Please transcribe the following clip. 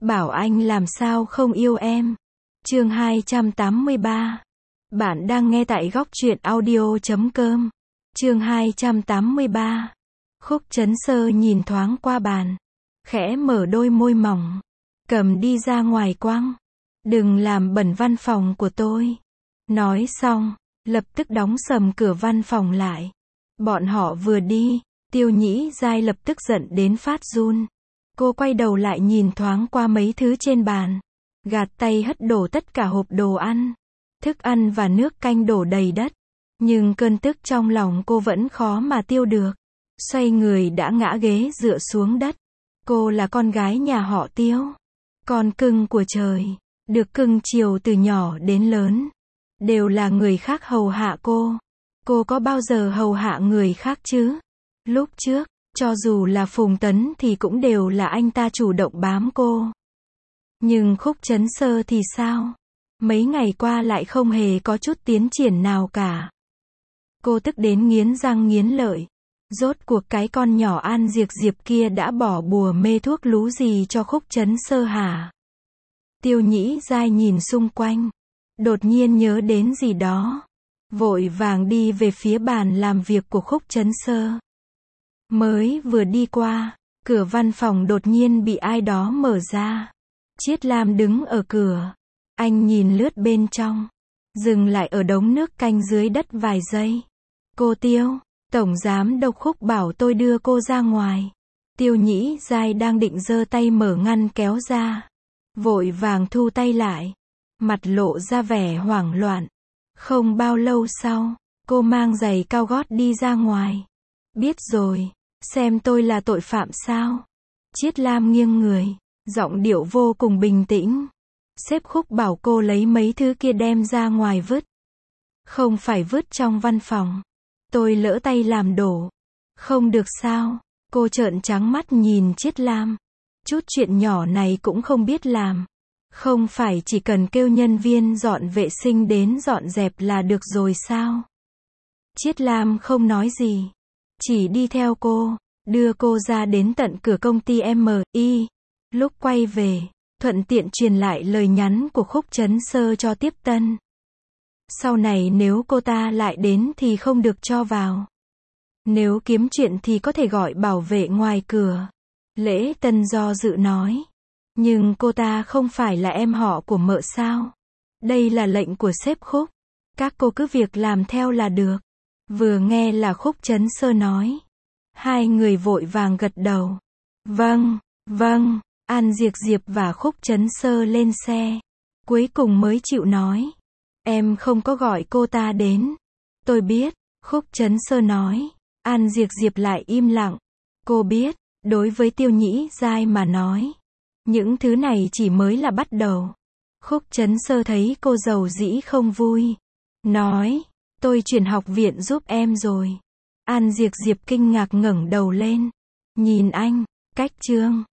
bảo anh làm sao không yêu em. Chương 283. Bạn đang nghe tại góc truyện audio.com. Chương 283. Khúc Chấn Sơ nhìn thoáng qua bàn, khẽ mở đôi môi mỏng, cầm đi ra ngoài quăng. Đừng làm bẩn văn phòng của tôi. Nói xong, lập tức đóng sầm cửa văn phòng lại. Bọn họ vừa đi, Tiêu Nhĩ Giai lập tức giận đến phát run. Cô quay đầu lại nhìn thoáng qua mấy thứ trên bàn, gạt tay hất đổ tất cả hộp đồ ăn, thức ăn và nước canh đổ đầy đất. Nhưng cơn tức trong lòng cô vẫn khó mà tiêu được. Xoay người đã ngã ghế dựa xuống đất. Cô là con gái nhà họ Tiêu, con cưng của trời, được cưng chiều từ nhỏ đến lớn, đều là người khác hầu hạ cô. Cô có bao giờ hầu hạ người khác chứ? Lúc trước, cho dù là Phùng Tấn thì cũng đều là anh ta chủ động bám cô. Nhưng Khúc Chấn Sơ thì sao? Mấy ngày qua lại không hề có chút tiến triển nào cả. Cô tức đến nghiến răng nghiến lợi. Rốt cuộc cái con nhỏ An Diệp Diệp kia đã bỏ bùa mê thuốc lú gì cho Khúc Chấn Sơ hả? Tiêu Nhĩ Giai nhìn xung quanh, đột nhiên nhớ đến gì đó, vội vàng đi về phía bàn làm việc của Khúc Chấn Sơ. Mới vừa đi qua, cửa văn phòng đột nhiên bị ai đó mở ra. Chiết Lam đứng ở cửa, anh nhìn lướt bên trong, dừng lại ở đống nước canh dưới đất vài giây. Cô Tiêu, Tổng Giám Đốc Khúc bảo tôi đưa cô ra ngoài. Tiêu Nhĩ Giai đang định giơ tay mở ngăn kéo ra, vội vàng thu tay lại, mặt lộ ra vẻ hoảng loạn. Không bao lâu sau, cô mang giày cao gót đi ra ngoài. Biết rồi, xem tôi là tội phạm sao? Chiết Lam nghiêng người, giọng điệu vô cùng bình tĩnh. Sếp Khúc bảo cô lấy mấy thứ kia đem ra ngoài vứt. Không phải vứt trong văn phòng. Tôi lỡ tay làm đổ. Không được sao? Cô trợn trắng mắt nhìn Chiết Lam. Chút chuyện nhỏ này cũng không biết làm. Không phải chỉ cần kêu nhân viên dọn vệ sinh đến dọn dẹp là được rồi sao? Chiết Lam không nói gì, chỉ đi theo cô, đưa cô ra đến tận cửa công ty MI. Lúc quay về, thuận tiện truyền lại lời nhắn của Khúc Chấn Sơ cho Tiếp Tân. Sau này nếu cô ta lại đến thì không được cho vào. Nếu kiếm chuyện thì có thể gọi bảo vệ ngoài cửa. Lễ Tân do dự nói. Nhưng cô ta không phải là em họ của mợ sao? Đây là lệnh của sếp Khúc. Các cô cứ việc làm theo là được. Vừa nghe là Khúc Chấn Sơ nói. Hai người vội vàng gật đầu. Vâng, vâng. An Diệp Diệp và Khúc Chấn Sơ lên xe. Cuối cùng mới chịu nói. Em không có gọi cô ta đến. Tôi biết, Khúc Chấn Sơ nói. An Diệp Diệp lại im lặng. Cô biết, đối với Tiêu Nhĩ Giai mà nói, những thứ này chỉ mới là bắt đầu. Khúc Chấn Sơ thấy cô giàu dĩ không vui. Nói, tôi chuyển học viện giúp em rồi. An Diệp Diệp kinh ngạc ngẩng đầu lên. Nhìn anh, cách chương.